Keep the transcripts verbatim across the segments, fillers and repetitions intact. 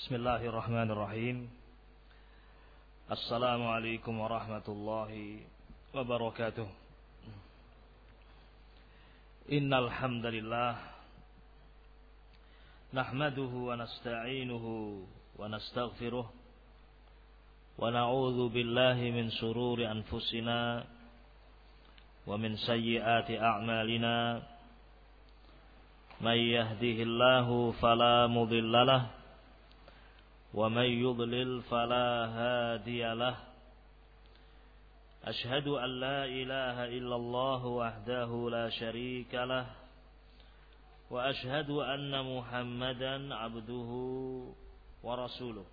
Bismillahirrahmanirrahim. Assalamualaikum warahmatullahi wabarakatuh. Innal hamdalillah nahmaduhu wa nasta'inuhu wa nastaghfiruh wa na'udzu billahi min shururi anfusina wa min sayyiati a'malina. May yahdihillahu fala mudhillalah wa may yudlil fala hadiyalah. Ashhadu an la ilaha illallah wahdahu la syarika lah wa ashhadu anna Muhammadan abduhu wa rasuluh.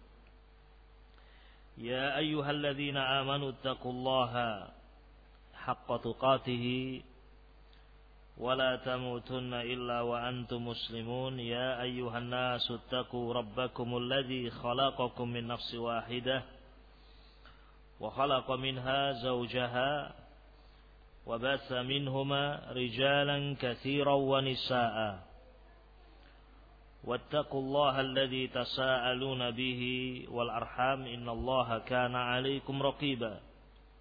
Ya ayyuhalladzina amanu taqullaha haqqa tuqatih ولا تموتن إلا وأنتم مسلمون. يا أيها الناس اتقوا ربكم الذي خلقكم من نفس واحدة وخلق منها زوجها وبث منهما رجالا كثيرا ونساء واتقوا الله الذي تساءلون به والأرحام إن الله كان عليكم رقيبا.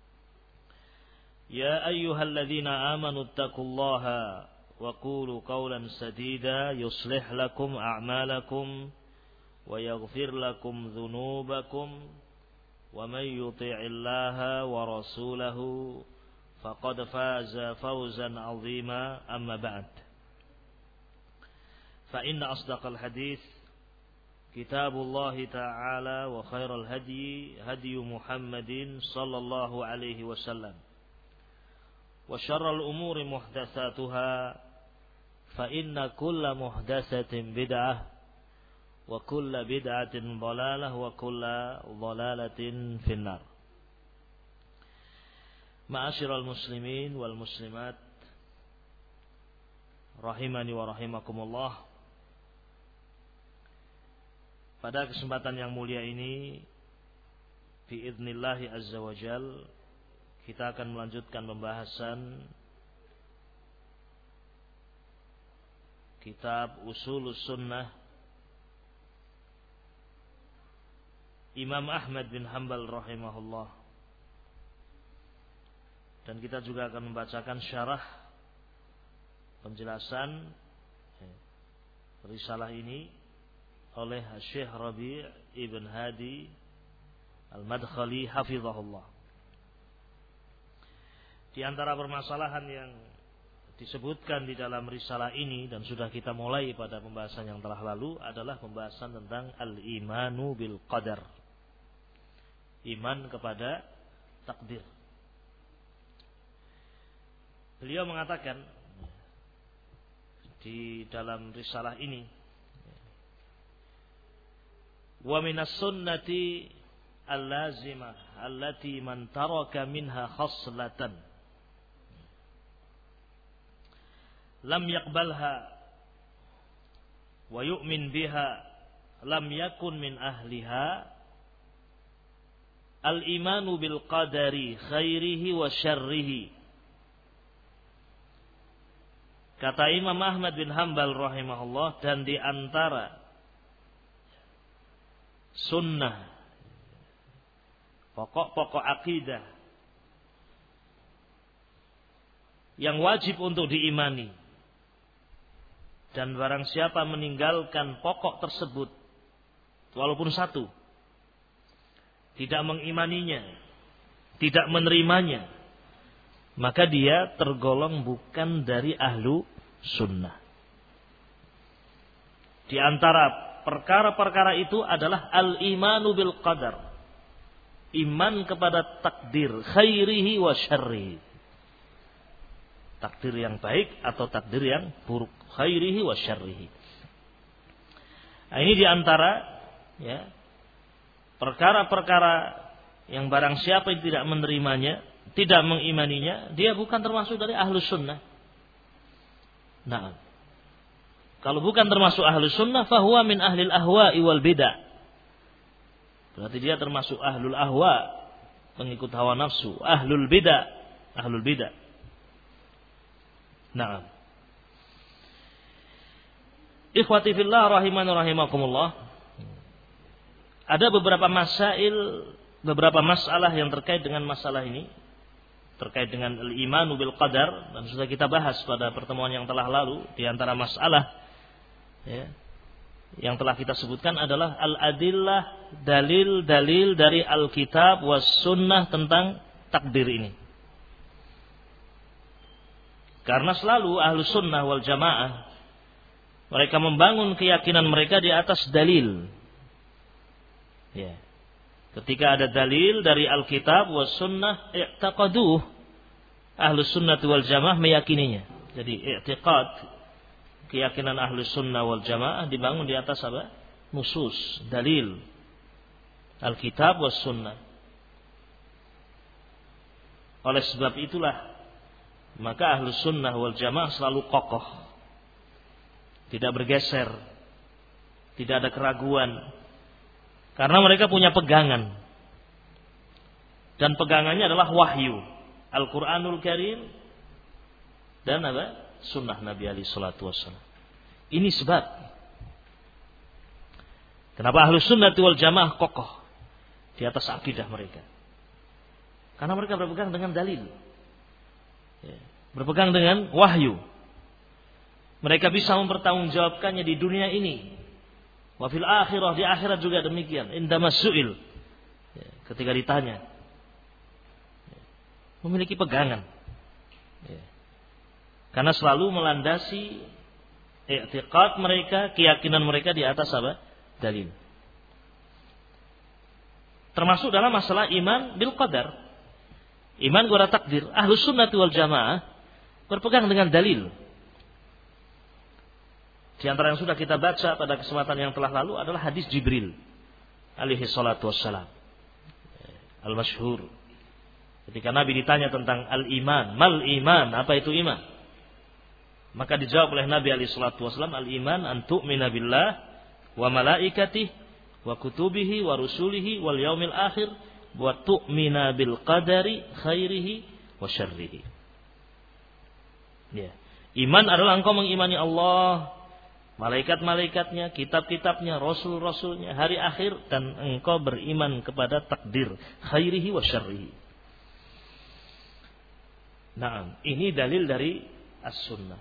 يا أيها الذين آمنوا اتقوا الله وقولوا قولا سديدا يصلح لكم أعمالكم ويغفر لكم ذنوبكم ومن يطع الله ورسوله فقد فاز فوزا عظيما. أما بعد فإن أصدق الحديث كتاب الله تعالى وخير الهدي هدي محمد صلى الله عليه وسلم وشر الأمور محدثاتها فإن كل محدثة بدعة وكل بدعة ضلالة وكل ضلالة في النار. Ma'asyiral muslimin wal muslimat rahimani wa rahimakumullah. Pada kesempatan yang mulia ini biidznillah azza wa jal kita akan melanjutkan pembahasan kitab Ushulus Sunnah Imam Ahmad bin Hanbal rahimahullah. Dan kita juga akan membacakan syarah penjelasan risalah ini oleh Syekh Rabi' Ibn Hadi Al-Madkhali hafizahullah. Di antara permasalahan yang disebutkan di dalam risalah ini dan sudah kita mulai pada pembahasan yang telah lalu adalah pembahasan tentang al-imanu bil qadar. Iman kepada takdir. Beliau mengatakan di dalam risalah ini, wa minas sunnati al-lazimah allati man taraka minha khaslatan lam yaqbalha wa yu'min biha lam yakun min ahliha al-imanu bil qadari khairihi wa syarrihi. Kata Imam Ahmad bin Hanbal rahimahullah, dan di antara sunnah pokok-pokok akidah yang wajib untuk diimani, dan barang siapa meninggalkan pokok tersebut walaupun satu, tidak mengimaninya, tidak menerimanya, maka dia tergolong bukan dari ahlu sunnah. Di antara perkara-perkara itu adalah al-imanu bil qadar, iman kepada takdir khairihi wa syarrihi, takdir yang baik atau takdir yang buruk, khairihi wa syarrihi. Nah, ini diantara ya perkara-perkara yang barang siapa yang tidak menerimanya, tidak mengimaninya, dia bukan termasuk dari ahlus sunnah. Nah, kalau bukan termasuk ahlus sunnah, fahuwa min ahlil ahwa'i wal bid'ah. Berarti dia termasuk ahlul ahwa, pengikut hawa nafsu, ahlul bid'ah, ahlul bid'ah. Nah, ikhwati fillah rahimani rahimakumullah. ada beberapa masail, beberapa masalah yang terkait dengan masalah ini, terkait dengan al-imanu bil qadar, dan sudah kita bahas pada pertemuan yang telah lalu. Di antara masalah ya, yang telah kita sebutkan adalah al-adillah, dalil-dalil dari Alkitab was sunnah tentang takdir ini. Karena selalu ahlu sunnah wal jamaah, mereka membangun keyakinan mereka di atas dalil. Ya. Ketika ada dalil dari Alkitab was sunnah, i'taqaduh. Ahlu sunnah wal jamaah meyakininya. Jadi i'tiqad, keyakinan ahlu sunnah wal jamaah dibangun di atas apa? Nusus, dalil Alkitab was sunnah. Oleh sebab itulah maka ahlu sunnah wal jamaah selalu kokoh, tidak bergeser, tidak ada keraguan, karena mereka punya pegangan, dan pegangannya adalah wahyu Al-Quranul Karim dan apa? Sunnah Nabi alaihi salatu wassalam. Ini sebab kenapa ahlu sunnah wal jamaah kokoh di atas akidah mereka, karena mereka berpegang dengan dalil, berpegang dengan wahyu. Mereka bisa mempertanggungjawabkannya di dunia ini. Wa fil akhirah, di akhirat juga demikian. Indama su'il, ketika ditanya, memiliki pegangan. Karena selalu melandasi i'tiqad mereka, keyakinan mereka di atas apa? Dalil. Termasuk dalam masalah iman bil qadar, iman kepada takdir. Ahlus sunnah wal jamaah berpegang dengan dalil. Di antara yang sudah kita baca pada kesempatan yang telah lalu adalah hadis Jibril alaihi salatu wassalam, al-masyhur. Ketika Nabi ditanya tentang al-iman, mal iman, apa itu iman? Maka dijawab oleh Nabi alaihi salatu wassalam, al-iman an tu'mina billah wa malaikatihi wa kutubihi wa rusulihi wal yaumil akhir wa tu'mina bil qadari khairihi wa syarrihi. Ya. Iman adalah engkau mengimani Allah, malaikat-malaikatnya, kitab-kitabnya, rasul-rasulnya, hari akhir, dan engkau beriman kepada takdir khairihi wa syarrihi. Nah, ini dalil dari as-sunnah.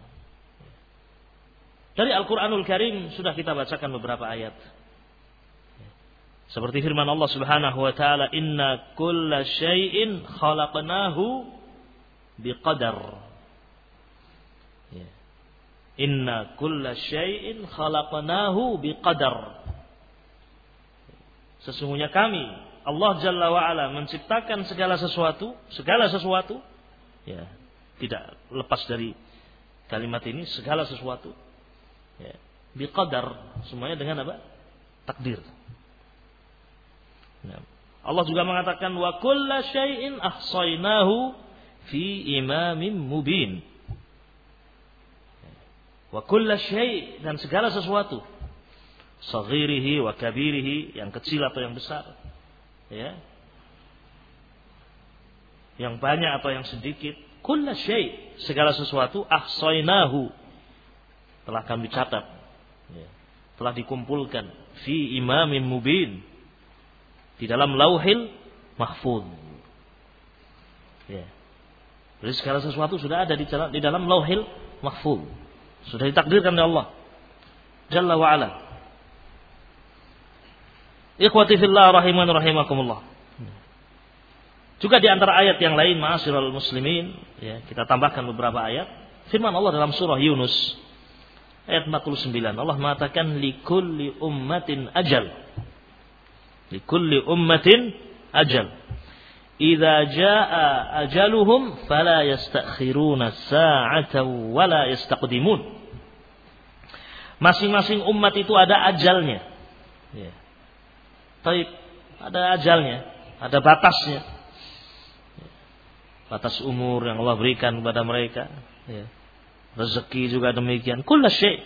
Dari Al-Quranul Karim sudah kita bacakan beberapa ayat. Seperti firman Allah Subhanahu wa taala, "Inna kulla syai'in khalaqnahu biqadar." Ya. Inna kulla syai'in khalaqnahu biqadar. Sesungguhnya kami, Allah Jalla wa Ala, menciptakan segala sesuatu, segala sesuatu, ya, tidak lepas dari kalimat ini, segala sesuatu, ya, biqadar, semuanya dengan apa? Takdir. Nah, Allah juga mengatakan wa kulla syai'in ahsaynahu fi imamin mubin. Wa kulla syai', dan segala sesuatu, saghirihi wa kabirihi, yang kecil atau yang besar, ya, yang banyak atau yang sedikit, kulla syai', segala sesuatu, ahsaynahu, telah kami catat, ya, telah dikumpulkan, fi imamin mubin, di dalam lauhil mahfuz. Ya. Jadi segala sesuatu sudah ada di dalam, di dalam lauhil mahfuz. Sudah ditakdirkan oleh Allah Jalla wa Ala. Ikhwati fillah rahiman rahimakumullah. Juga di antara ayat yang lain, ma'asyiral muslimin, ya, kita tambahkan beberapa ayat. Firman Allah dalam surah Yunus ayat empat puluh sembilan. Allah mengatakan likulli ummatin ajal. Likulli ummatin ajal. Idza jaa ajaluhum fala yastakhiruna sa'atan wala yastaqdimun. Masing-masing umat itu ada ajalnya. Ya. Taib, ada ajalnya, ada batasnya. Ya. Batas umur yang Allah berikan kepada mereka. Ya. Rezeki juga demikian. Kullu syai'.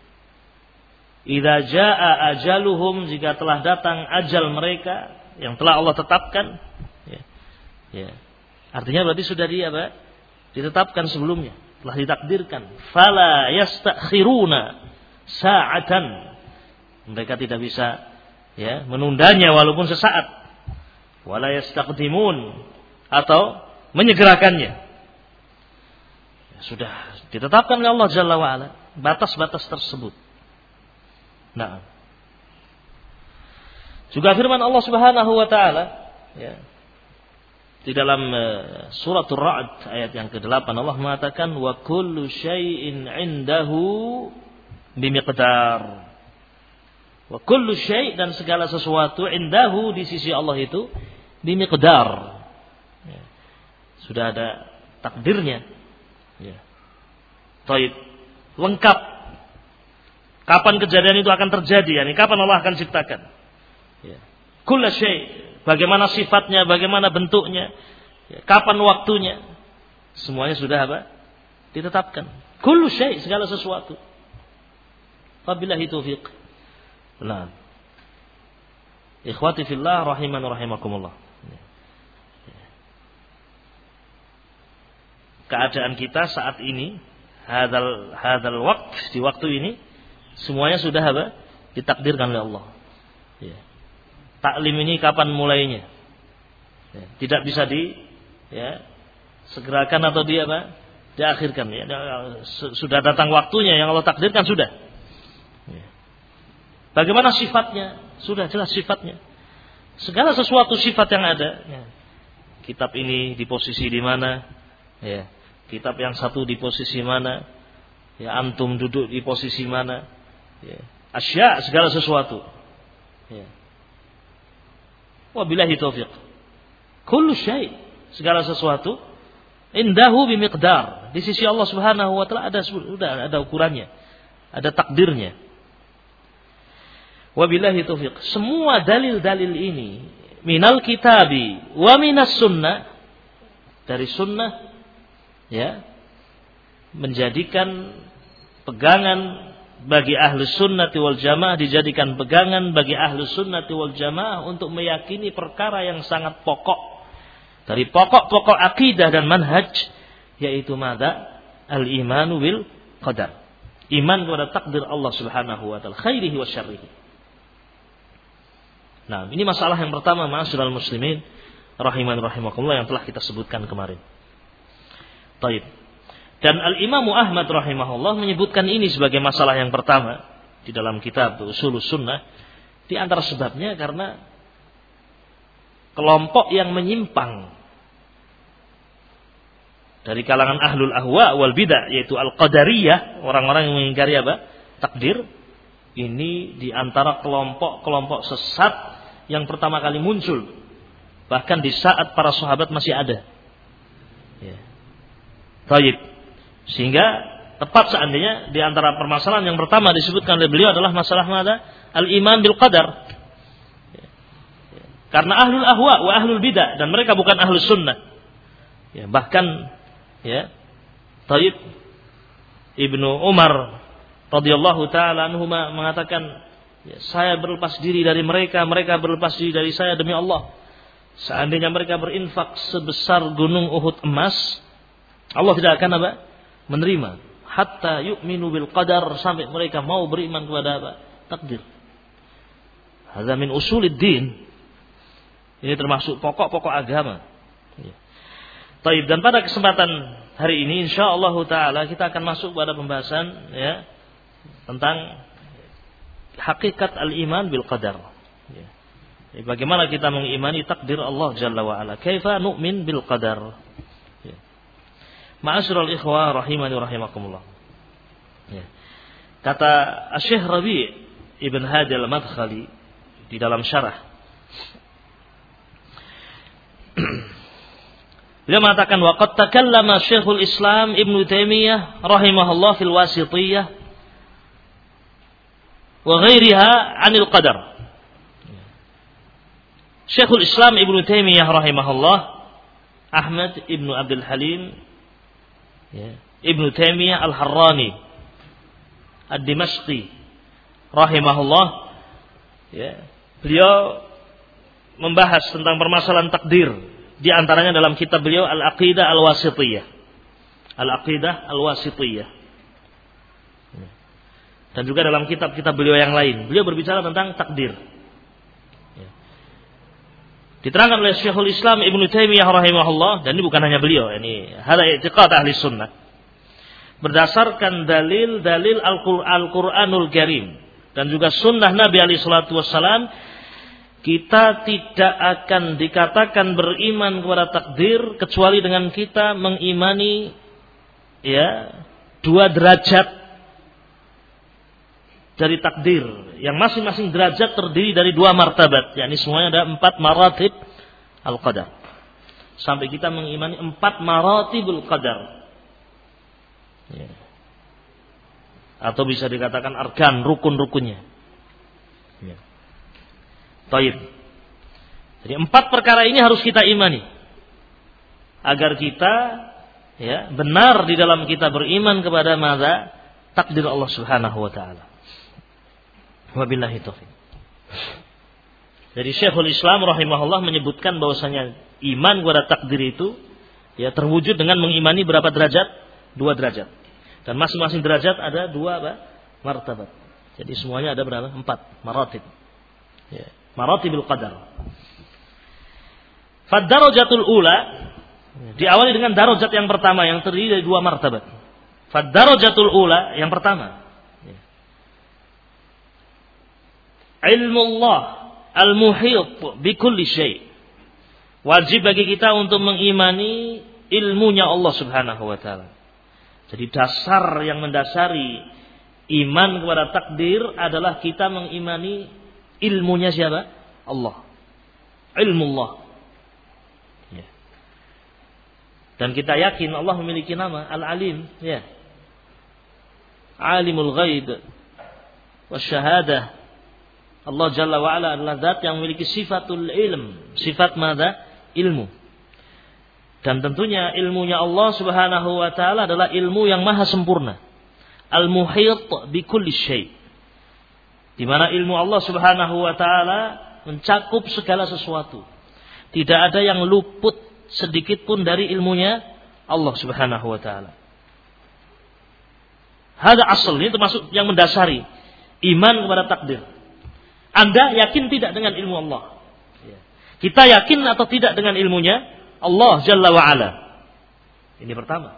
Idza jaa ajaluhum, jika telah datang ajal mereka yang telah Allah tetapkan. Ya. Ya. Artinya berarti sudah di apa? Ditetapkan sebelumnya, telah ditakdirkan. Fala yastakhiruna sa'atan. Mereka tidak bisa, ya, menundanya walaupun sesaat. Wala yastaqdimun, atau menyegerakannya. Ya, sudah ditetapkan oleh Allah Jalla wa Ala batas-batas tersebut. Nah, juga firman Allah Subhanahu wa taala, ya, di dalam uh, surat Ar-Ra'd ayat yang kedelapan, Allah mengatakan wa kullu syai'in 'indahu bimiqdar. Wa kullu syai', dan segala sesuatu, 'indahu, di sisi Allah itu, bimiqdar. Ya. Sudah ada takdirnya. Ya. Taib, lengkap. Kapan kejadian itu akan terjadi? Yani kapan Allah akan ciptakan? Ya. Kullu syai', bagaimana sifatnya, bagaimana bentuknya, ya, kapan waktunya, semuanya sudah apa? Ditetapkan. Kullu syai', segala sesuatu. Wabillahi taufiq. Nah, ikhwati fillah rahiman rahimakumullah. Keadaan kita saat ini, hadal hadal waqt, di waktu ini, semuanya sudah apa? Ditakdirkan oleh Allah. Ya. Taklim ini kapan mulainya? Ya, tidak bisa di ya, segerakan atau di apa? Diakhirkan. Ya. Sudah datang waktunya yang Allah takdirkan, sudah. Ya. Bagaimana sifatnya? Sudah jelas sifatnya. Segala sesuatu sifat yang ada. Ya. Kitab ini di posisi di mana? Ya. Kitab yang satu di posisi mana? Ya, antum duduk di posisi mana? Ya. Asya, segala sesuatu. Ya. Wabillahi taufiq. Kullu syai', segala sesuatu, indahu bimiqdar. Di sisi Allah Subhanahu wa taala ada sudah ada ukurannya, ada takdirnya. Wabillahi taufiq. Semua dalil-dalil ini minal kitabi wa minas sunnah, dari sunnah, ya, menjadikan pegangan bagi ahlu sunnati wal jamaah, dijadikan pegangan bagi ahlu sunnati wal jamaah untuk meyakini perkara yang sangat pokok dari pokok-pokok akidah dan manhaj, yaitu mada? Al-imanu bil qadar, iman kepada takdir Allah Subhanahu wa taala, khairihi wa syarrihi. Nah, ini masalah yang pertama, ma'asyiral muslimin rahiman rahimakumullah, yang telah kita sebutkan kemarin. Baik. Dan Al-Imam Ahmad rahimahullah menyebutkan ini sebagai masalah yang pertama di dalam kitab Ushulus Sunnah. Di antara sebabnya karena kelompok yang menyimpang dari kalangan ahlul ahwa wal bidah, yaitu al-qadariyah, orang-orang yang mengingkari apa? Takdir. Ini di antara kelompok-kelompok sesat yang pertama kali muncul, bahkan di saat para sahabat masih ada. Ya. Baik. Sehingga tepat seandainya di antara permasalahan yang pertama disebutkan oleh beliau adalah masalah mana? Al-iman bil qadar. Ya. Ya. Karena ahlul ahwa wa ahlul bidah, dan mereka bukan ahlus sunnah. Ya, bahkan ya, Taib Ibnu Umar radhiyallahu taala anhuma mengatakan, ya, saya berlepas diri dari mereka, mereka berlepas diri dari saya demi Allah. Seandainya mereka berinfak sebesar gunung Uhud emas, Allah tidak akan apa? Menerima. Hatta yu'minu bil qadar, sampai mereka mau beriman kepada apa? Takdir. Hadza min usulid din. Ini termasuk pokok-pokok agama. Ya. Taib, dan pada kesempatan hari ini insyaallah taala kita akan masuk pada pembahasan, ya, tentang hakikat al-iman bil qadar. Ya. Ya, bagaimana kita mengimani takdir Allah Jalla wa Ala? Kaifa nu'min bil qadar? Ma'asyiral ikhwah rahimani rahimakumullah. Ya. Kata Syekh Rabi' Ibn Hadi al-Madkhali di dalam syarah, beliau mengatakan wa qad takallama Syekhul Islam Ibnu Taimiyah rahimahullah fil wasithiyah wa ghairiha 'anil qadar. Syekhul Islam Ibnu Taimiyah rahimahullah, Ahmad Ibnu Abdul Halim, ya, Ibnu Taimiyah Al-Harrani Ad-Dimashqi rahimahullah, ya, beliau membahas tentang permasalahan takdir, di antaranya dalam kitab beliau Al-Aqidah Al-Wasithiyah. Al-Aqidah Al-Wasithiyah. Dan juga dalam kitab-kitab beliau yang lain, beliau berbicara tentang takdir. Diterangkan oleh Syekhul Islam Ibnu Taimiyah rahimahullah, dan ini bukan hanya beliau, ini hal i'tiqad ahli sunnah. Berdasarkan dalil-dalil Al-Qur'anul Karim dan juga sunnah Nabi alaihi salatu wassalam, kita tidak akan dikatakan beriman kepada takdir kecuali dengan kita mengimani ya dua derajat dari takdir, yang masing-masing derajat terdiri dari dua martabat, yakni semuanya ada empat maratib al-qadar. Sampai kita mengimani empat maratibul qadar. Ya. Atau bisa dikatakan arkan, rukun-rukunnya. Ya. Taib. Jadi empat perkara ini harus kita imani agar kita ya benar di dalam kita beriman kepada mada takdir Allah Subhanahu wa taala. Wabillahi taufiq. Jadi Syekhul Islam rahimahullah menyebutkan bahwasanya iman kepada takdir itu ya terwujud dengan mengimani berapa derajat? Dua derajat. Dan masing-masing derajat ada dua apa? Martabat. Jadi semuanya ada berapa? Empat maratib. Ya, maratibul qadar. Fad-darajatul ula diawali dengan darajat yang pertama yang terdiri dari dua martabat. Fad-darajatul ula yang pertama, ilmu Allah al-muhit bi kulli syai'. Wajib bagi kita untuk mengimani ilmunya Allah Subhanahu wa taala. Jadi dasar yang mendasari iman kepada takdir adalah kita mengimani ilmunya siapa? Allah. Ilmu Allah. Ya. Dan kita yakin Allah memiliki nama Al-Alim, ya. Alimul ghaib wasyahadah. Allah Jalla wa'ala adalah zat yang memiliki sifatul ilm. Sifat mada? Ilmu. Dan tentunya ilmunya Allah Subhanahu wa ta'ala adalah ilmu yang maha sempurna. Al-muhit bi kulli syai'. Di mana ilmu Allah Subhanahu wa ta'ala mencakup segala sesuatu. Tidak ada yang luput sedikit pun dari ilmunya Allah Subhanahu wa ta'ala. Hada asal, ini termasuk yang mendasari iman kepada takdir. Anda yakin tidak dengan ilmu Allah? Kita yakin atau tidak dengan ilmunya Allah Jalla wa'ala? Ini pertama.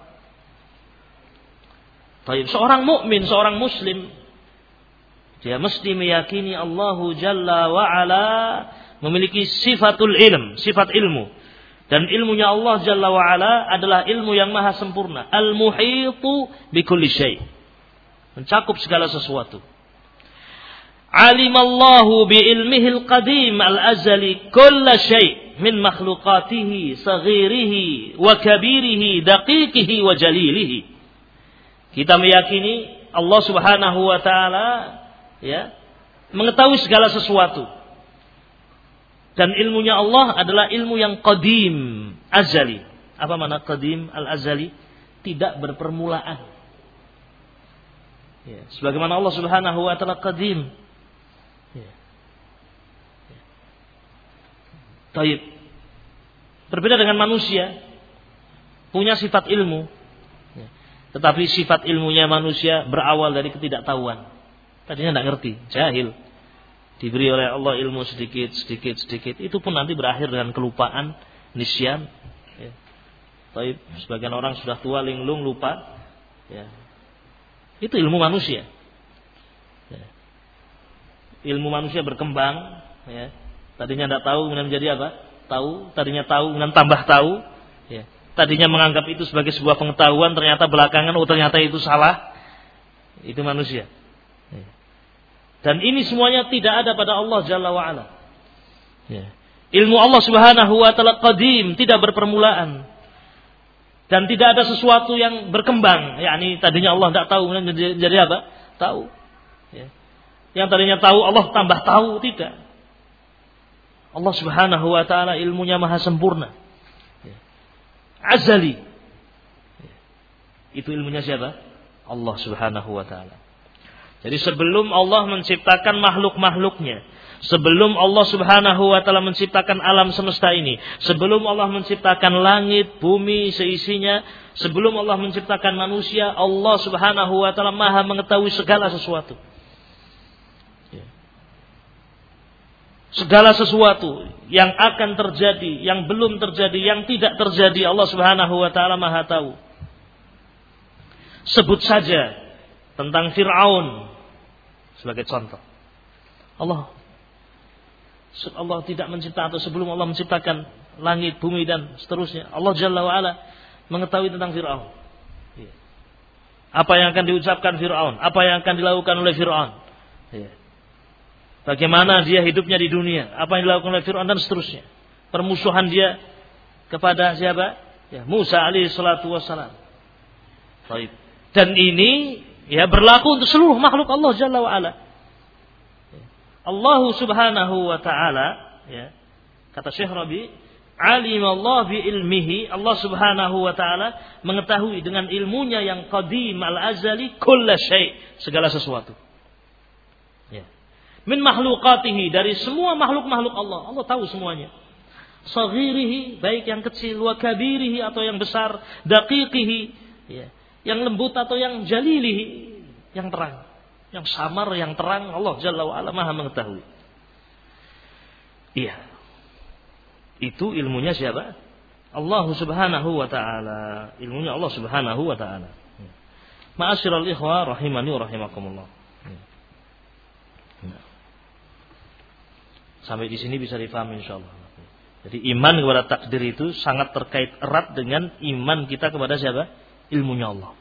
Seorang mukmin, seorang muslim, dia mesti meyakini Allah Jalla wa'ala memiliki sifatul ilm, sifat ilmu. Dan ilmunya Allah Jalla wa'ala adalah ilmu yang maha sempurna. Al-muhitu bi kulli syai'. Mencakup segala sesuatu. Alimallahu bi ilmihil qadim al-azali kulla syai' min makhluqatihi saghirihi wa kabirihi daqiqihi wa jalilihi. Kita meyakini Allah Subhanahu wa taala ya mengetahui segala sesuatu. Dan ilmunya Allah adalah ilmu yang qadim, azali. Apa makna qadim al-azali? Tidak berpermulaan. Ya, sebagaimana Allah Subhanahu wa taala qadim. Taib. Berbeda dengan manusia, punya sifat ilmu, tetapi sifat ilmunya manusia berawal dari ketidaktahuan. Tadinya tidak ngerti, jahil. Diberi oleh Allah ilmu sedikit, sedikit, sedikit. Itu pun nanti berakhir dengan kelupaan, nisyan. Ya. Taib. Sebagian orang sudah tua, linglung, lupa. Ya. Itu ilmu manusia. Ya. Ilmu manusia berkembang. Ya. Tadinya tidak tahu, kemudian menjadi apa? Tahu. Tadinya tahu, kemudian tambah tahu. Ya. Tadinya menganggap itu sebagai sebuah pengetahuan, ternyata belakangan, oh ternyata itu salah. Itu manusia. Ya. Dan ini semuanya tidak ada pada Allah Jalla wa'ala. Ya. Ilmu Allah Subhanahu wa ta'ala qadim, tidak berpermulaan. Dan tidak ada sesuatu yang berkembang. yakni tadinya Allah tidak tahu, kemudian jadi, jadi apa? Tahu. Ya. Yang tadinya tahu, Allah tambah tahu, tidak. Allah Subhanahu wa ta'ala ilmunya maha sempurna. Azali. Itu ilmunya siapa? Allah Subhanahu wa ta'ala. Jadi sebelum Allah menciptakan makhluk-makhluknya, sebelum Allah Subhanahu wa ta'ala menciptakan alam semesta ini, sebelum Allah menciptakan langit, bumi, seisinya, sebelum Allah menciptakan manusia, Allah Subhanahu wa ta'ala maha mengetahui segala sesuatu. segala sesuatu yang akan terjadi, yang belum terjadi, yang tidak terjadi, Allah Subhanahu wa taala Maha tahu. Sebut saja tentang Fir'aun sebagai contoh. Allah Allah tidak mencipta, atau sebelum Allah menciptakan langit, bumi dan seterusnya, Allah Jalla wa Ala mengetahui tentang Fir'aun. Apa yang akan diucapkan Fir'aun, apa yang akan dilakukan oleh Fir'aun, bagaimana dia hidupnya di dunia, apa yang dilakukan oleh Fir'aun dan seterusnya. Permusuhan dia kepada siapa? Ya, Musa alaihi salatu wassalam. Baik. Dan ini ya berlaku untuk seluruh makhluk Allah Jalla wa Ala. Allah Subhanahu wa taala, ya, kata Syekh Rabi, alim Allah bi ilmihi, Allah Subhanahu wa taala mengetahui dengan ilmunya yang qadim al-azali kulla syai', segala sesuatu. Ya. Min makhluqatihi, dari semua makhluk-makhluk Allah, Allah tahu semuanya. Saghirihi, baik yang kecil, wa kabirihi atau yang besar, daqiqihi, ya, yang lembut atau yang jalilihi, yang terang. Yang samar, yang terang, Allah Jalla wa Ala Maha mengetahui. Iya. Itu ilmunya siapa? Allah Subhanahu wa taala. Ilmunya Allah Subhanahu wa taala. Ma'asyiral ikhwah rahimani wa rahimakumullah. Sampai di sini bisa difahami insyaallah. Jadi iman kepada takdir itu sangat terkait erat dengan iman kita kepada siapa? Ilmunya Allah.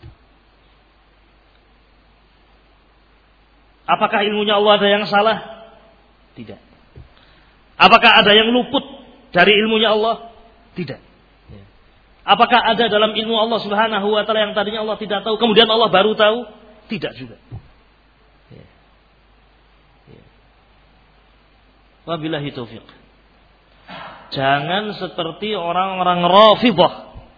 Apakah ilmunya Allah ada yang salah? Tidak. Apakah ada yang luput dari ilmunya Allah? Tidak. Apakah ada dalam ilmu Allah Subhanahu wa taala yang tadinya Allah tidak tahu, kemudian Allah baru tahu? Tidak juga. Wabillahi taufiq. Jangan seperti orang-orang Rafidhah,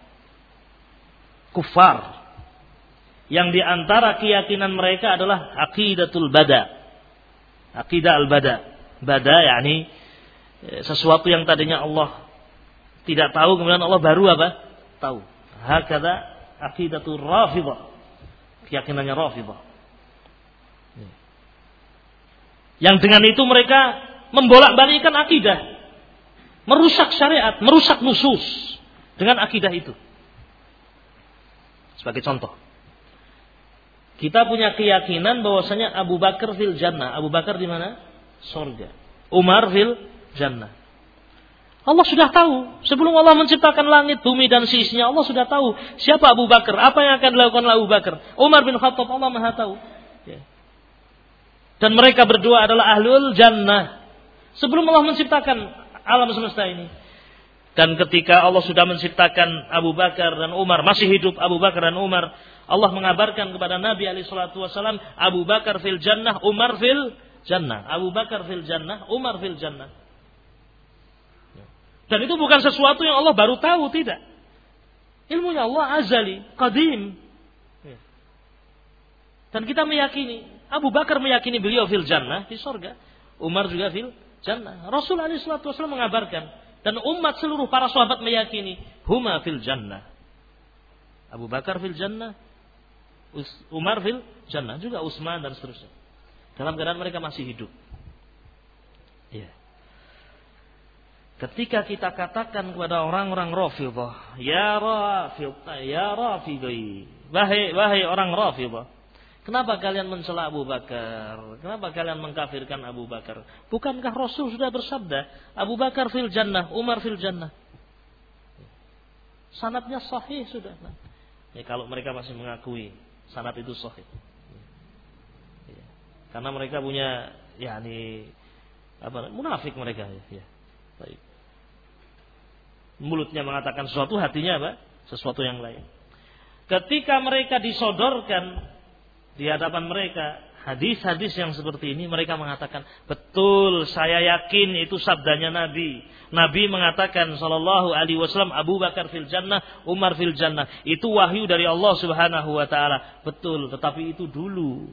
kufar, yang diantara keyakinan mereka adalah aqidatul bada. Aqidah al-bada. Bada yakni sesuatu yang tadinya Allah tidak tahu, kemudian Allah baru apa? Tahu. Hakadha aqidatul Rafidhah. Keyakinannya Rafidhah. Yang dengan itu mereka membolak-balikkan akidah, merusak syariat, merusak nusus dengan akidah itu. Sebagai contoh, kita punya keyakinan bahwasanya Abu Bakar fil jannah. Abu Bakar di mana? Surga. Umar fil jannah. Allah sudah tahu. Sebelum Allah menciptakan langit, bumi dan seisinya, Allah sudah tahu siapa Abu Bakar, apa yang akan dilakukan oleh Abu Bakar. Umar bin Khattab, Allah Maha tahu. Dan mereka berdua adalah ahlul jannah. Sebelum Allah menciptakan alam semesta ini. Dan ketika Allah sudah menciptakan Abu Bakar dan Umar, masih hidup Abu Bakar dan Umar, Allah mengabarkan kepada Nabi alaihi salatu wasallam, Abu Bakar fil jannah, Umar fil jannah. Abu Bakar fil jannah, Umar fil jannah. Dan itu bukan sesuatu yang Allah baru tahu, tidak. Ilmunya Allah azali, qadim. Dan kita meyakini, Abu Bakar meyakini beliau fil jannah, di surga. Umar juga fil jannah. Rasul alaihi salatu wasallam mengabarkan, dan umat seluruh para sahabat meyakini huma fil jannah. Abu Bakar fil jannah, Umar fil jannah, juga Utsman dan seterusnya. Dalam keadaan mereka masih hidup. Ya. Ketika kita katakan kepada orang-orang Rafidhah, ya Rafidhah, ya Rafidhi, wahai wahai orang Rafidhah, kenapa kalian mencela Abu Bakar? Kenapa kalian mengkafirkan Abu Bakar? Bukankah Rasul sudah bersabda, Abu Bakar fil jannah, Umar fil jannah? Sanadnya sahih sudah. Ya, kalau mereka masih mengakui sanad itu sahih. Ya. Karena mereka punya yakni apa? Munafik mereka ya. Ya. Baik. Mulutnya mengatakan sesuatu, hatinya apa? Sesuatu yang lain. Ketika mereka disodorkan di hadapan mereka hadis-hadis yang seperti ini, mereka mengatakan, betul, saya yakin itu sabdanya Nabi. Nabi mengatakan sallallahu alaihi wasallam, Abu Bakar fil jannah, Umar fil jannah. Itu wahyu dari Allah Subhanahu wa taala. Betul, tetapi itu dulu.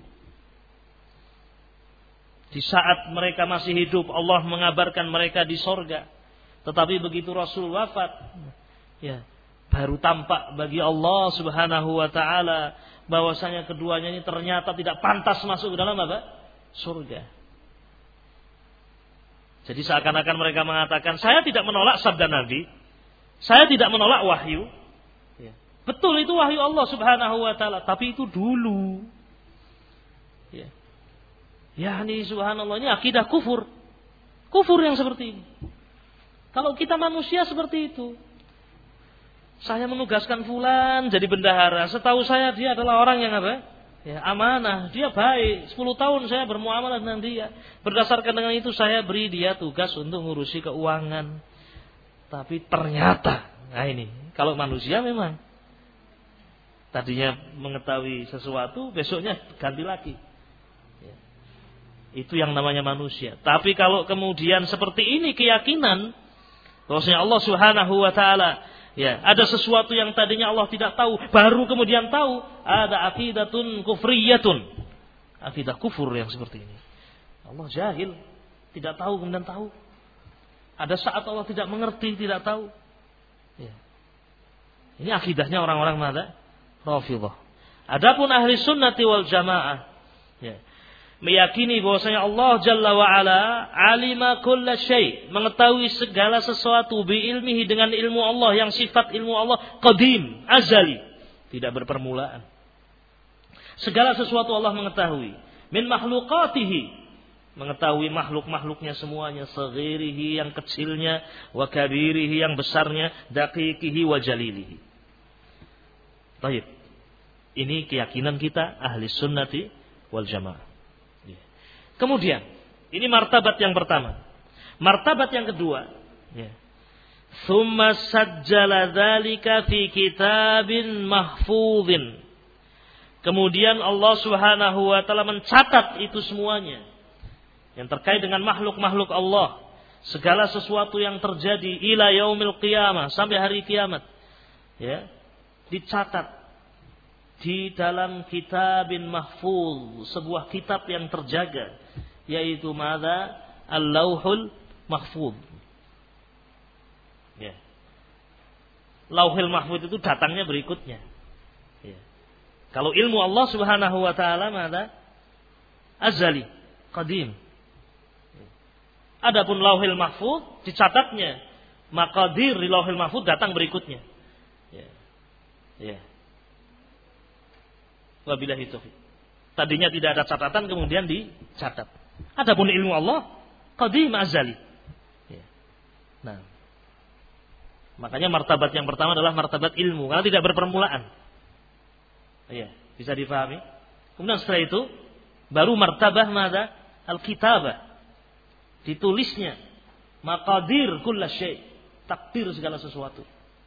Di saat mereka masih hidup, Allah mengabarkan mereka di sorga. Tetapi begitu Rasul wafat, ya, baru tampak bagi Allah Subhanahu wa taala bahwasanya keduanya ini ternyata tidak pantas masuk ke dalam apa? Surga. Jadi seakan-akan mereka mengatakan, saya tidak menolak sabda Nabi, saya tidak menolak wahyu. Ya. Betul itu wahyu Allah Subhanahu wa taala, tapi itu dulu. Ya. Ya ini subhanallah, ini akidah kufur. Kufur yang seperti ini. Kalau kita manusia seperti itu. Saya menugaskan fulan jadi bendahara. Setahu saya dia adalah orang yang apa? Ya, amanah. Dia baik. sepuluh tahun saya bermuamalah dengan dia. Berdasarkan dengan itu saya beri dia tugas untuk ngurusi keuangan. Tapi ternyata, nah ini, kalau manusia memang tadinya mengetahui sesuatu, besoknya ganti lagi. Ya. Itu yang namanya manusia. Tapi kalau kemudian seperti ini keyakinan, bahwasanya Allah Subhanahu wa taala, ya, ada sesuatu yang tadinya Allah tidak tahu, baru kemudian tahu, ada aqidatun kufriyatun. Akidah kufur yang seperti ini. Allah jahil, tidak tahu kemudian tahu. Ada saat Allah tidak mengerti, tidak tahu. Ya. Ini akidahnya orang-orang mana? Rafidhah. Adapun ahli sunnati wal jamaah, ya, meyakini bahwasanya Allah Jalla wa Ala alima kulla syai', mengetahui segala sesuatu bi ilmihi, dengan ilmu Allah yang sifat ilmu Allah qadim, azali, tidak berpermulaan. Segala sesuatu Allah mengetahui. Min makhluqatihi, mengetahui makhluk-makhluknya semuanya, saghirihi yang kecilnya, wa kabirihi yang besarnya, daqiqihi wa jalilihi. Baik. Ini keyakinan kita ahli sunnati wal jamaah. Kemudian, ini martabat yang pertama. Martabat yang kedua, ya. Tsumma sajjala dzalika fi kitabin mahfuzin. Kemudian Allah Subhanahu wa taala mencatat itu semuanya yang terkait dengan makhluk-makhluk Allah, segala sesuatu yang terjadi ila yaumil qiyamah, sampai hari kiamat. Ya, dicatat di dalam kitabin mahfuz, sebuah kitab yang terjaga, yaitu madza? Al-Lauhul Mahfuz. Ya. Lauhul Mahfuz itu datangnya berikutnya. Ya. Kalau ilmu Allah Subhanahu wa taala madza? Azali, qadim. Ya. Adapun Lauhul Mahfuz dicatatnya maqadir di Lauhul Mahfuz datang berikutnya. Ya. Ya. Wabillahi taufiq. Tadinya tidak ada catatan, kemudian dicatat. Adapun ilmu Allah qadim azali. Ya. Nah, makanya martabat yang pertama adalah martabat ilmu, karena tidak berpermulaan. Ya, bisa difahami. Kemudian setelah itu baru martabah madza? Al-kitabah. Ditulisnya maqadir kullasyai', takdir segala sesuatu.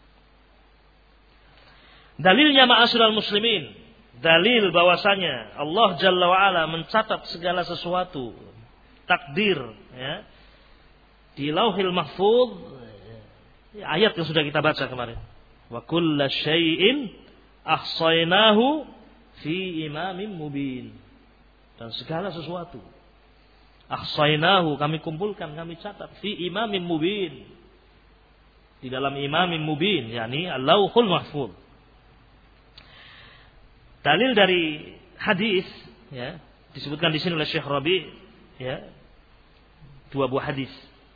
Dalilnya ma'asyiral muslimin, dalil bahwasanya Allah Jalla wa Ala mencatat segala sesuatu, takdir, ya, di Lauhil Mahfuz, ya, ayat yang sudah kita baca kemarin. Wa kulla syai'in ahsaynahu fi imamin mubin. Dan segala sesuatu ahsaynahu, kami kumpulkan, kami catat, fi imamin mubin, di dalam imamin mubin, yakni Al-Lauhul Mahfuz. Dalil dari hadis, ya, disebutkan di sini oleh Syekh Rabi, ya, dua buah hadis.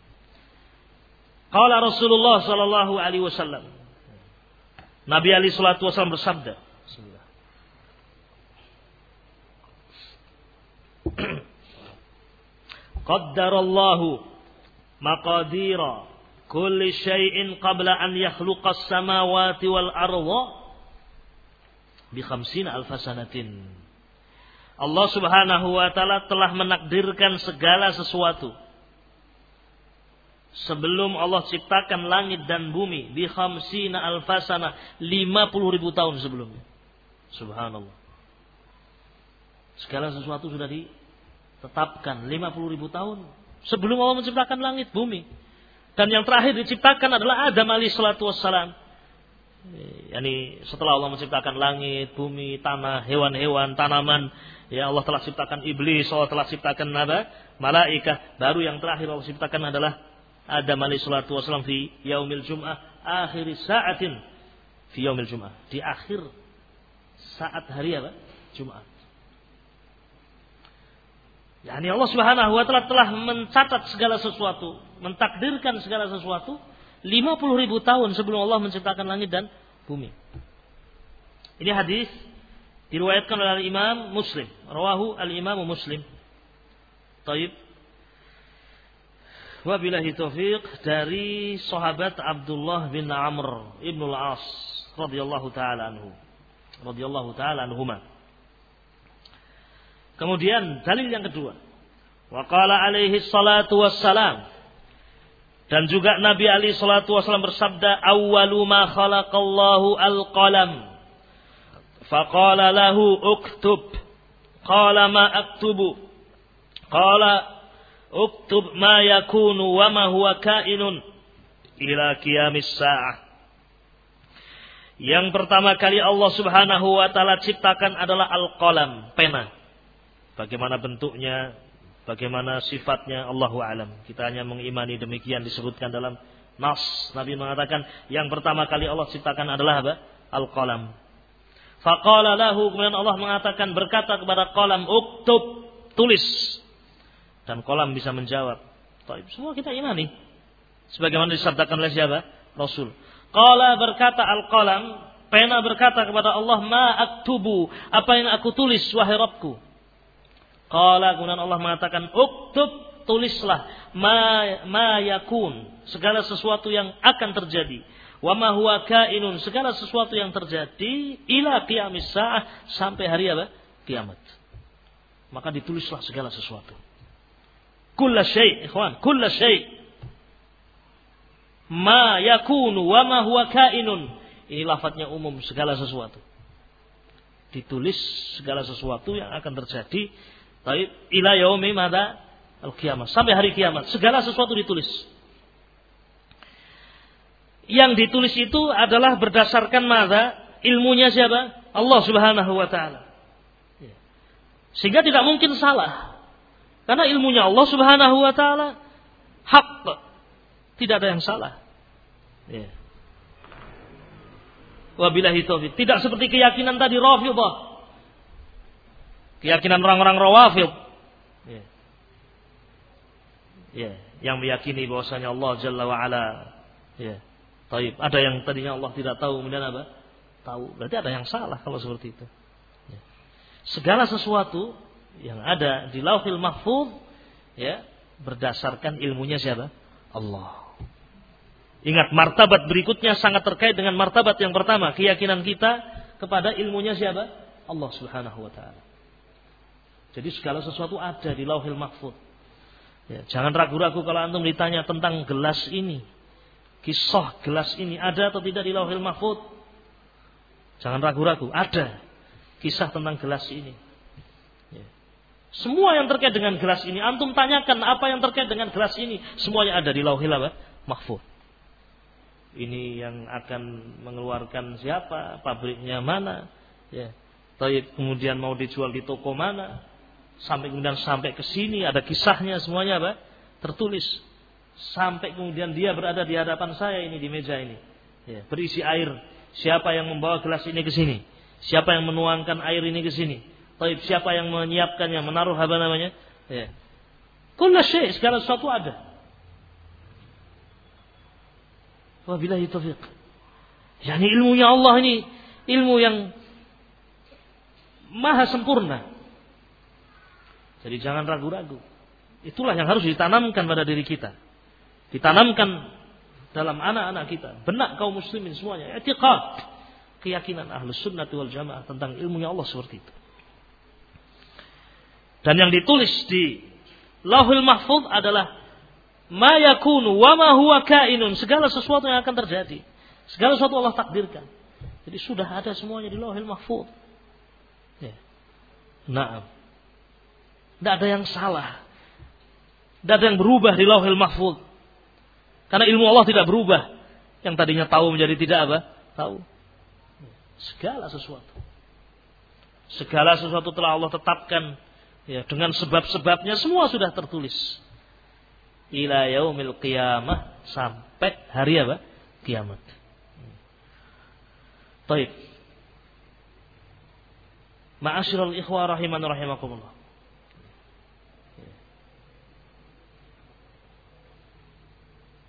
Qala Rasulullah sallallahu alaihi wasallam, Nabi alaihi salatu wasallam bersabda, bismillah. Qaddarallahu maqadira kulli syai'in qabla an yakhluqas samawati wal arda bi khamsina alfasanatin. Allah Subhanahu wa taala telah menakdirkan segala sesuatu sebelum Allah ciptakan langit dan bumi, bi khamsina alfasana, lima puluh ribu tahun sebelumnya. Subhanallah. Segala sesuatu sudah ditetapkan lima puluh ribu tahun sebelum Allah menciptakan langit bumi. Dan yang terakhir diciptakan adalah Adam alaihi salatu wassalam. Yani setelah Allah menciptakan langit, bumi, tanah, hewan-hewan, tanaman, ya, Allah telah ciptakan iblis, Allah telah ciptakan apa? Malaikat. Baru yang terakhir Allah ciptakan adalah Adam alaihi salatu wasallam fi yaumil jum'ah, akhir sa'atin fi yaumil jum'ah, di akhir saat hari apa? Jumat. Yani Allah Subhanahu wa taala telah mencatat segala sesuatu, mentakdirkan segala sesuatu lima puluh ribu tahun sebelum Allah menciptakan langit dan bumi. Ini hadis diriwayatkan oleh Imam Muslim, rawahu al-Imam Muslim. Taib. Wabillahi taufiq dari sahabat Abdullah bin Amr ibn al-As radhiyallahu taala anhu. Radhiyallahu taala anhuma. Kemudian dalil yang kedua. Wa qala alaihi salatu wassalam. Dan juga Nabi alaihi salatu wassalam bersabda, awwalu ma khalaqallahu al-qalam. Faqala lahu uktub. Qala ma aktubu. Qala uktub ma yakunu wa ma huwa kainun ila qiyamis sa'ah. Yang pertama kali Allah Subhanahu wa taala ciptakan adalah al-qalam, pena. Bagaimana bentuknya, bagaimana sifatnya, Allahu a'lam. Kita hanya mengimani demikian disebutkan dalam nas. Nabi mengatakan yang pertama kali Allah ciptakan adalah apa? Al-qalam. Faqala lahu, kemudian Allah mengatakan, berkata kepada qalam, uktub, tulis. Dan kolam bisa menjawab. Semua kita imani. Sebagaimana disabdakan oleh siapa? Rasul. Qala, berkata al-qalam, pena berkata kepada Allah, ma aktubu, apa yang aku tulis wahai Rabbku. Qala, kemudian Allah mengatakan, uktub, tulislah ma, ma yakun, segala sesuatu yang akan terjadi. Wa ma huwa kainun, segala sesuatu yang terjadi ila qiyamis sa'ah, sampai hari apa? Kiamat. Maka ditulislah segala sesuatu. Kulla syai', ikhwan, kulla syai'. Ma yakunu wa ma huwa kainun. Ini lafadznya umum, segala sesuatu. Ditulis segala sesuatu yang akan terjadi. Taib ila yaumi madza al-qiyamah, sampai hari kiamat. Segala sesuatu ditulis. Yang ditulis itu adalah berdasarkan madza? Ilmunya siapa? Allah Subhanahu wa taala. Sehingga tidak mungkin salah. Karena ilmunya Allah Subhanahu wa taala hak. Tidak ada yang salah. Ya. Wabillahi taufiq. Tidak seperti keyakinan tadi Rafidhah. Keyakinan orang-orang Rawafidh. Ya. Ya, yang meyakini bahwasanya Allah Jalla wa ala. Ya. Taib. Ada yang tadinya Allah tidak tahu, kemudian apa? Tahu. Berarti ada yang salah kalau seperti itu. Ya. Segala sesuatu yang ada di Lauhil Mahfuz, ya, berdasarkan ilmunya siapa? Allah. Ingat, martabat berikutnya sangat terkait dengan martabat yang pertama, keyakinan kita kepada ilmunya siapa? Allah Subhanahu wa taala. Jadi segala sesuatu ada di Lauhil Mahfuz. Ya, jangan ragu-ragu kalau antum ditanya tentang gelas ini. Kisah gelas ini ada atau tidak di Lauhil Mahfuz? Jangan ragu-ragu, ada kisah tentang gelas ini. Ya. Semua yang terkait dengan gelas ini, antum tanyakan apa yang terkait dengan gelas ini, semuanya ada di Lauhil Mahfuz. Ini yang akan mengeluarkan siapa, pabriknya mana, ya. Kemudian mau dijual di toko mana, sampai kemudian sampai ke sini ada kisahnya, semuanya apa? Tertulis. Sampai kemudian dia berada di hadapan saya ini, di meja ini, ya, berisi air. Siapa yang membawa gelas ini ke sini? Siapa yang menuangkan air ini ke sini? Taib, siapa yang menyiapkannya, menaruh apa namanya? Ya. Kullu syai', segala sesuatu ada. Wabillahi taufiq. Yani ilmunya Allah ini ilmu yang maha sempurna. Jadi jangan ragu-ragu. Itulah yang harus ditanamkan pada diri kita. Ditanamkan dalam anak-anak kita, benak kaum muslimin semuanya. I'tiqad, keyakinan Ahlus Sunnah wal Jamaah tentang ilmunya Allah seperti itu. Dan yang ditulis di Lauhul Mahfuz adalah ma yakunu wa ma huwa kainun, segala sesuatu yang akan terjadi. Segala sesuatu Allah takdirkan. Jadi sudah ada semuanya di Lauhul Mahfuz. Ya. Naam. Tidak ada yang salah. Tidak ada yang berubah di Lauhul Mahfuz. Karena ilmu Allah tidak berubah. Yang tadinya tahu menjadi tidak apa? Tahu. Segala sesuatu. Segala sesuatu telah Allah tetapkan. Ya, dengan sebab-sebabnya semua sudah tertulis. Ila yaumil qiyamah, sampai hari apa? Kiamat. Baik. Ma'asyiral ikhwah rahiman rahimakumullah.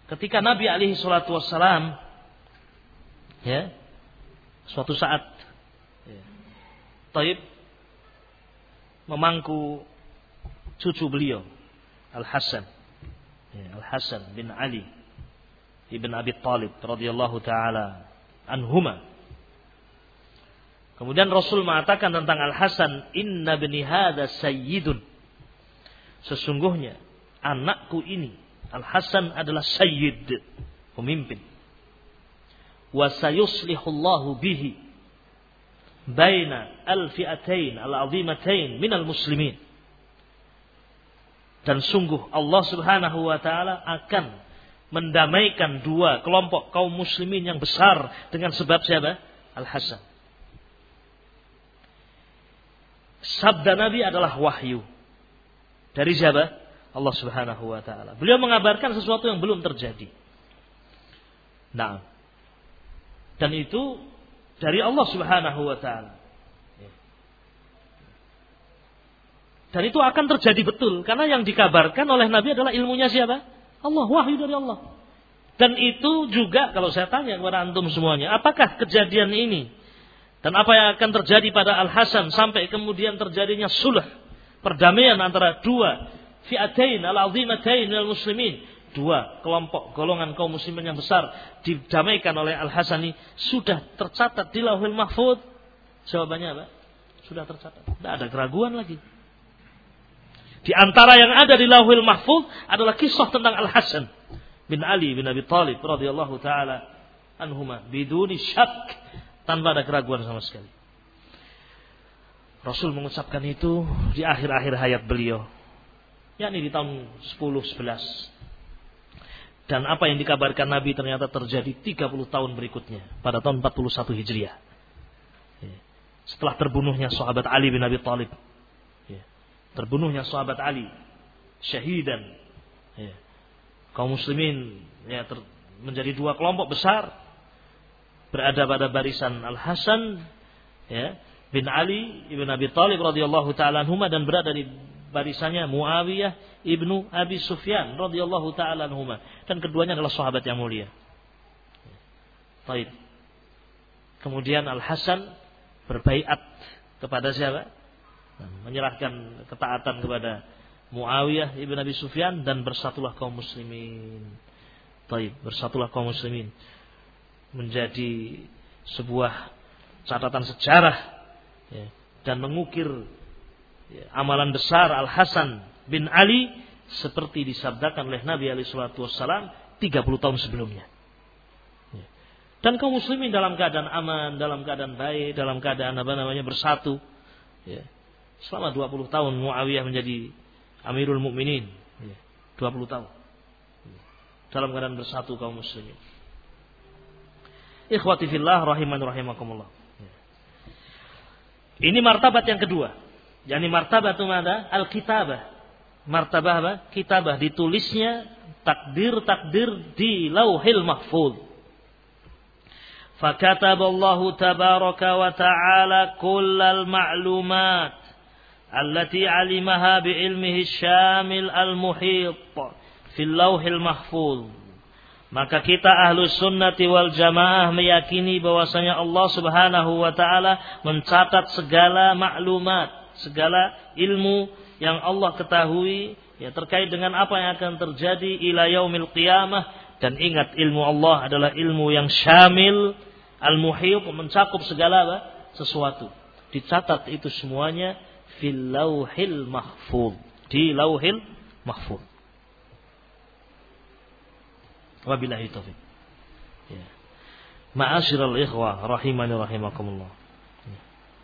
ketika Nabi alaihi salatu wassalam ya suatu saat ya, Taib memangku cucu beliau Al-Hasan ya, Al-Hasan bin Ali ibn Abi Thalib radhiyallahu taala anhuma. Kemudian Rasul mengatakan tentang Al-Hasan, inna bni hadza sayyidun, sesungguhnya anakku ini Al-Hasan adalah sayyid, pemimpin. Wa sayuslihullahu bihi baina al-fi'atain al-'azimatain minal muslimin. Dan sungguh Allah Subhanahu wa taala akan mendamaikan dua kelompok kaum muslimin yang besar dengan sebab siapa? Al-Hasan. Sabda Nabi adalah wahyu. Dari siapa? Allah Subhanahu wa taala. Beliau mengabarkan sesuatu yang belum terjadi. Nah, dan itu dari Allah Subhanahu wa taala. Dan itu akan terjadi betul karena yang dikabarkan oleh Nabi adalah ilmunya siapa? Allah, wahyu dari Allah. Dan itu juga kalau saya tanya kepada antum semuanya, apakah kejadian ini dan apa yang akan terjadi pada Al-Hasan sampai kemudian terjadinya sulh, perdamaian antara dua fi'atain al-'azimatain minal muslimin, dua kelompok golongan kaum muslimin yang besar didamaikan oleh Al-Hasan ini sudah tercatat di Lauhul Mahfuz? Jawabannya apa? Sudah tercatat. Tidak ada keraguan lagi. Di antara yang ada di Lauhul Mahfuz adalah kisah tentang Al-Hasan bin Ali bin Abi Thalib radhiyallahu taala anhuma biduni syak, tanpa ada keraguan sama sekali. Rasul mengucapkan itu di akhir-akhir hayat beliau, yakni di tahun sepuluh sebelas. Dan apa yang dikabarkan Nabi ternyata terjadi tiga puluh tahun berikutnya pada tahun empat puluh satu Hijriah. Setelah terbunuhnya sahabat Ali bin Abi Thalib. Terbunuhnya sahabat Ali syahidan ya. Kaum muslimin ya, ter, menjadi dua kelompok besar, berada pada barisan Al-Hasan ya, bin Ali ibn Abi Thalib radhiyallahu taala anhuma, dan berada di barisannya Muawiyah ibnu Abi Sufyan radhiyallahu taala anhuma, dan keduanya adalah sahabat yang mulia. Baik. Kemudian Al-Hasan berbaiat kepada siapa? Menyerahkan ketaatan kepada Muawiyah ibn Abi Sufyan, dan bersatulah kaum muslimin. Baik, bersatulah kaum muslimin menjadi sebuah catatan sejarah ya, dan mengukir ya, amalan besar Al-Hasan bin Ali seperti disabdakan oleh Nabi alaihi salatu wassalam tiga puluh tahun sebelumnya. Ya. Dan kaum muslimin dalam keadaan aman, dalam keadaan baik, dalam keadaan apa namanya bersatu. Ya. Selama dua puluh tahun Muawiyah menjadi Amirul Mukminin, ya, dua puluh tahun. Ya. Dalam keadaan bersatu kaum muslimin. Ikhwati fillah rahiman rahimakumullah. Ya. Ini martabat yang kedua. yakni martabatu mada? Al-kitabah. Martabah apa? Kitabah, ditulisnya takdir-takdir di Lauhil Mahfuz. Fakataballahu tabaraka wa ta'ala kullal ma'lumat allati 'alimaha bi'ilmihi syamil al-muhit fil Lauhil Mahfuz. Maka kita ahlus sunnati wal jamaah meyakini bahwasanya Allah subhanahu wa ta'ala mencatat segala maklumat, segala ilmu yang Allah ketahui ya, terkait dengan apa yang akan terjadi ila yaumil qiyamah. Dan ingat, ilmu Allah adalah ilmu yang syamil al-muhit, mencakup segala apa? Sesuatu. Dicatat itu semuanya fil Lauhil Mahfuz, di Lauhil Mahfuz. Wabillahi taufiq. Ya. Ma'asyiral ikhwah rahimani rahimakumullah. Ya.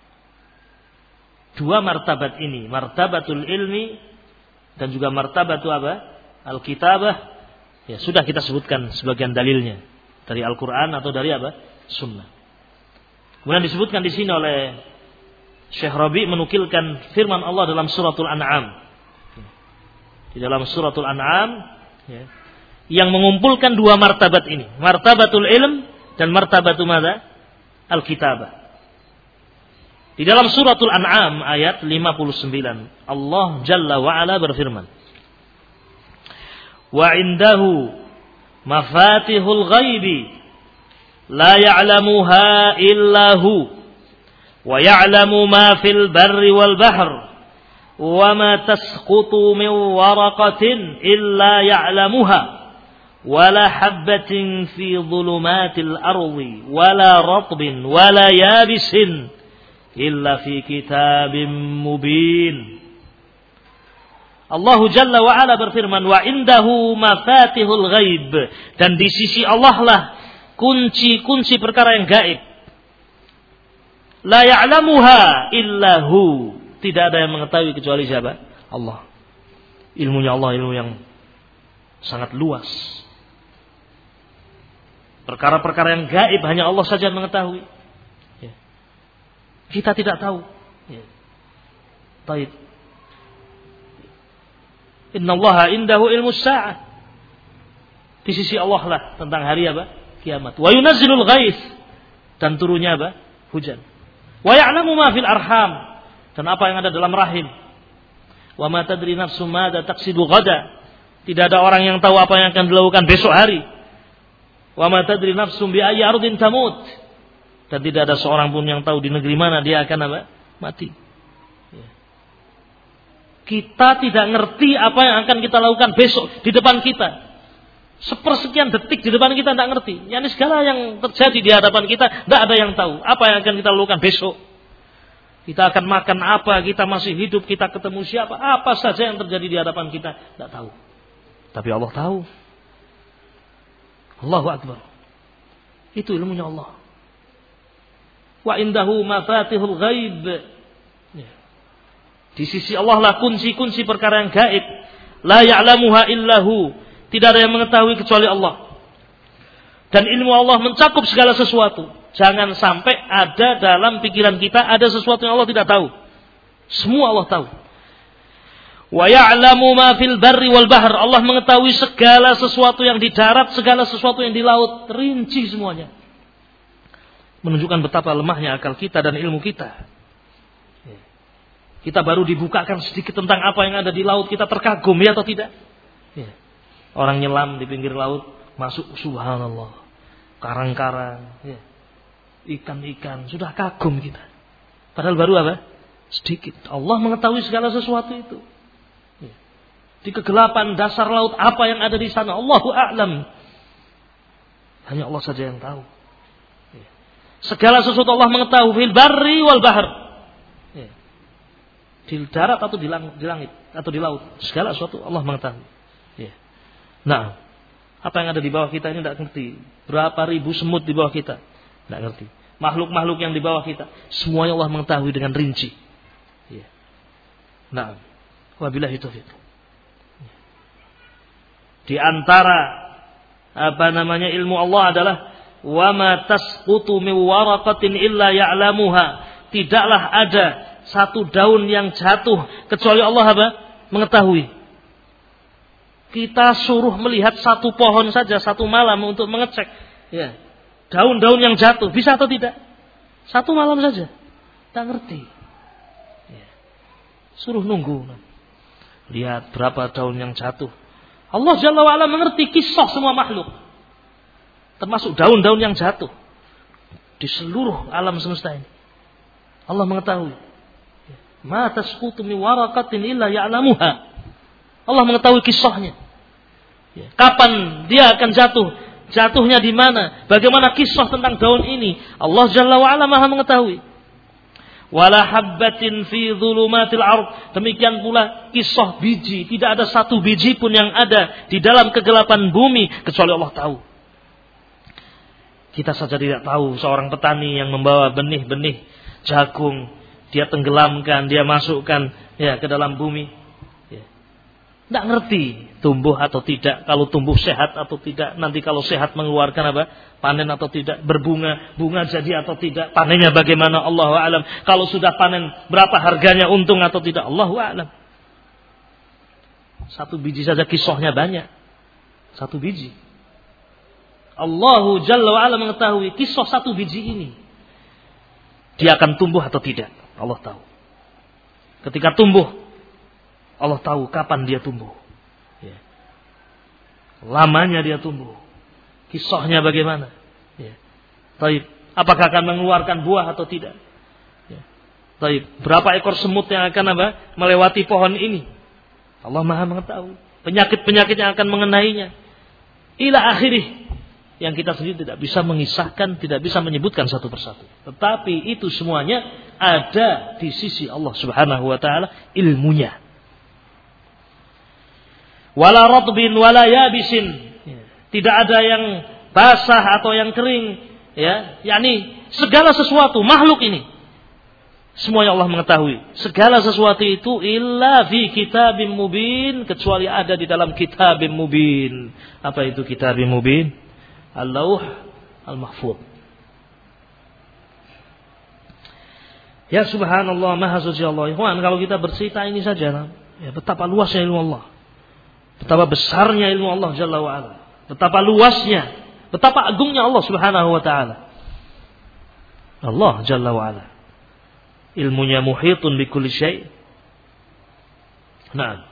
Dua martabat ini, martabatul ilmi dan juga martabatu apa? Al-kitabah. Ya, sudah kita sebutkan sebagian dalilnya dari Al-Qur'an atau dari apa? Sunnah. Kemudian disebutkan di sini oleh Syekh Rabi menukilkan firman Allah dalam suratul An'am. Di dalam suratul An'am ya, yang mengumpulkan dua martabat ini, martabatul ilm dan martabatul mada? Al-kitabah. Di dalam suratul An'am ayat lima puluh sembilan, Allah Jalla wa Ala berfirman, wa indahu mafatihul ghaibi la ya'lamuha illa hu wa ya'lamu ma fil barri wal bahr wa ma tasqutu min waraqatin illa ya'lamuha wa la habbatin fi dhulumatil ardi wa la ratbin wa la yabisin illa fi kitabim mubin. Allah Jalla wa Ala berfirman, wa indahu mafatihul ghaib, dan di sisi Allah lah kunci-kunci perkara yang gaib. La ya'lamuha illa hu, tidak ada yang mengetahui kecuali siapa? Allah. Ilmunya Allah ilmu yang sangat luas. Perkara-perkara yang gaib hanya Allah saja mengetahui. Ya. Kita tidak tahu. Ya. Baik. Innallaha indahu ilmus sa'ah. Di sisi Allah lah tentang hari apa? Kiamat. Wa yunazzilul ghais, dan turunnya apa? Hujan. Wa ya'lamu ma fil arham, dan apa yang ada dalam rahim. Wa ma tadri nafsum madza taksibu ghada, tidak ada orang yang tahu apa yang akan dilakukan besok hari. Wa ma tadri nafsum bi ayyi ardin tamut, dan tidak ada seorang pun yang tahu di negeri mana dia akan apa? Mati. Kita tidak ngerti apa yang akan kita lakukan besok di depan kita. Sepersekian detik di depan kita tidak ngerti. Yani segala yang terjadi di hadapan kita tidak ada yang tahu apa yang akan kita lakukan besok. Kita akan makan apa, kita masih hidup, kita ketemu siapa, apa saja yang terjadi di hadapan kita tidak tahu. Tapi Allah tahu. Allahu Akbar. Itu ilmunya Allah. Wa indahu mafatihul ghaib. Di sisi Allah lah kunci-kunci perkara yang gaib. La ya'lamuha illahu, tidak ada yang mengetahui kecuali Allah. Dan ilmu Allah mencakup segala sesuatu. Jangan sampai ada dalam pikiran kita ada sesuatu yang Allah tidak tahu. Semua Allah tahu. Wa ya'lamu ma fil barri wal bahr, Allah mengetahui segala sesuatu yang di darat, segala sesuatu yang di laut, rinci semuanya. Menunjukkan betapa lemahnya akal kita dan ilmu kita. Kita baru dibukakan sedikit tentang apa yang ada di laut, kita terkagum ya atau tidak? Ya. Orang nyelam di pinggir laut, masuk subhanallah, karang-karang, ya. Ikan-ikan, sudah kagum kita. Padahal baru apa? Sedikit. Allah mengetahui segala sesuatu itu. Ya. Di kegelapan dasar laut, apa yang ada di sana? Allahu a'lam. Hanya Allah saja yang tahu. Ya. Segala sesuatu Allah mengetahui, fil barri wal bahr. Di darat atau di langit, di langit atau di laut, segala sesuatu Allah mengetahui. Ya. Nah, apa yang ada di bawah kita ini tidak ngerti. Berapa ribu semut di bawah kita, tidak ngerti. Makhluk-makhluk yang di bawah kita, semuanya Allah mengetahui dengan rinci. Ya. Nah, wabillahi taufiq. Di antara apa namanya ilmu Allah adalah wa ma tasqutu min waraqatin illa ya'lamuha. Tidaklah ada satu daun yang jatuh kecuali Allah apa? Mengetahui. Kita suruh melihat satu pohon saja satu malam untuk mengecek, ya, daun-daun yang jatuh bisa atau tidak? Satu malam saja, tak ngerti. Ya. Suruh nunggu, lihat berapa daun yang jatuh. Allah Jalla wa Ala mengerti kisah semua makhluk, termasuk daun-daun yang jatuh di seluruh alam semesta ini. Allah mengetahui. Ma tasqutu min waraqatin illa ya'lamuha. Allah mengetahui kisahnya. Kapan dia akan jatuh? Jatuhnya di mana? Bagaimana kisah tentang daun ini? Allah Jalla wa Ala Maha mengetahui. Wala habbatin fi dhulumatil ard. Demikian pula kisah biji, tidak ada satu biji pun yang ada di dalam kegelapan bumi kecuali Allah tahu. Kita saja tidak tahu seorang petani yang membawa benih-benih jagung, dia tenggelamkan, dia masukkan ya ke dalam bumi. Ya. Tidak ngerti tumbuh atau tidak, kalau tumbuh sehat atau tidak, nanti kalau sehat mengeluarkan apa? Panen atau tidak, berbunga, bunga jadi atau tidak, panennya bagaimana, Allahu a'lam. Kalau sudah panen, berapa harganya, untung atau tidak, Allahu a'lam. Satu biji saja kisahnya banyak. Satu biji. Allahu Jalla wa Ala mengetahui kisah satu biji ini. Dia akan tumbuh atau tidak, Allah tahu. Ketika tumbuh, Allah tahu kapan dia tumbuh. Ya. Lamanya dia tumbuh. Kisahnya bagaimana? Ya. Taib. Apakah akan mengeluarkan buah atau tidak? Ya. Taib. Berapa ekor semut yang akan apa? Melewati pohon ini? Allah Maha mengetahui. Penyakit-penyakit yang akan mengenainya. Ila akhirih. Yang kita sendiri tidak bisa mengisahkan, tidak bisa menyebutkan satu persatu. Tetapi itu semuanya ada di sisi Allah Subhanahu wa taala ilmunya. Wala ratbin wala yabisin. Tidak ada yang basah atau yang kering, ya, yakni segala sesuatu makhluk ini semuanya Allah mengetahui. Segala sesuatu itu illa fi kitabim mubin, kecuali ada di dalam kitabim mubin. Apa itu kitabim mubin? Al-Lauh Al-Mahfuz. Ya subhanallah, maha suci Allah. Ikhwan, kalau kita bercerita ini saja, ya, betapa luasnya ilmu Allah. Betapa besarnya ilmu Allah Jalla wa Ala. Betapa luasnya, betapa agungnya Allah Subhanahu wa taala. Allah Jalla wa Ala. Ilmunya muhitun bi kulli syai'. Nah.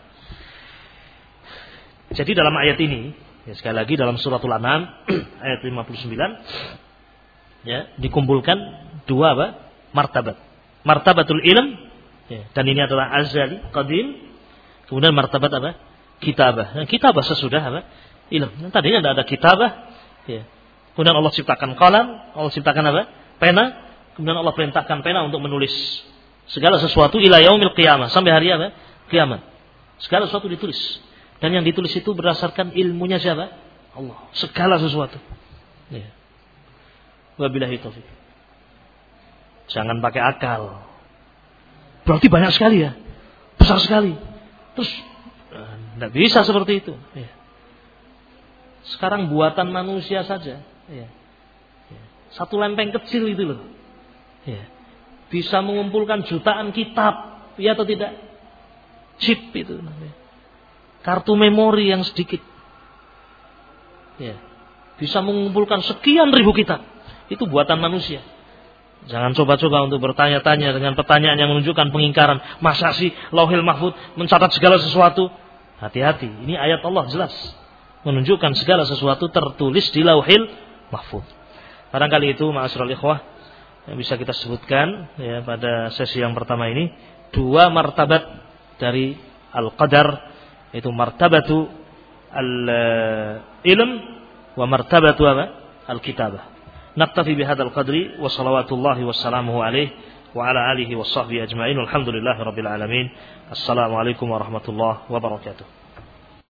Jadi dalam ayat ini, ya sekali lagi dalam suratul An'am ayat lima puluh sembilan, ya, dikumpulkan dua apa? Martabat. Martabatul ilm, ya, dan ini adalah azali, qadim. Kemudian martabat apa? Kitabah. Nah, kitabah sesudah apa? Ilm. Nah, tadinya tidak ada kitabah, ya. Kemudian Allah ciptakan qalam, Allah ciptakan apa? Pena. Kemudian Allah perintahkan pena untuk menulis segala sesuatu ila yaumil qiyamah, sampai hari apa? Kiamat. Segala sesuatu ditulis. Dan yang ditulis itu berdasarkan ilmunya siapa? Allah. Segala sesuatu. Ya. Wabillahi taufik. Jangan pakai akal. Berarti banyak sekali ya. Besar sekali. Terus tidak bisa seperti itu. Ya. Sekarang buatan manusia saja. Ya. Ya. Satu lempeng kecil itu loh. Ya. Bisa mengumpulkan jutaan kitab, ya atau tidak? Chip itu, kartu memori yang sedikit, ya. Bisa mengumpulkan sekian ribu kitab. Itu buatan manusia. Jangan coba-coba untuk bertanya-tanya dengan pertanyaan yang menunjukkan pengingkaran. Masa sih Lauhil Mahfuz mencatat segala sesuatu? Hati-hati, ini ayat Allah jelas menunjukkan segala sesuatu tertulis di Lauhil Mahfuz. Barangkali itu ma'asyiral ikhwah yang bisa kita sebutkan, ya, pada sesi yang pertama ini, dua martabat dari al-qadar, yaitu martabatu al-ilm wa martabatu al-kitabah. Naktafi bihadzal qadri wa salawatullahi wassalamuhu alaihi wa ala alihi wa sahbihi ajma'in. Alhamdulillahi rabbil alamin. Assalamualaikum warahmatullahi wabarakatuh.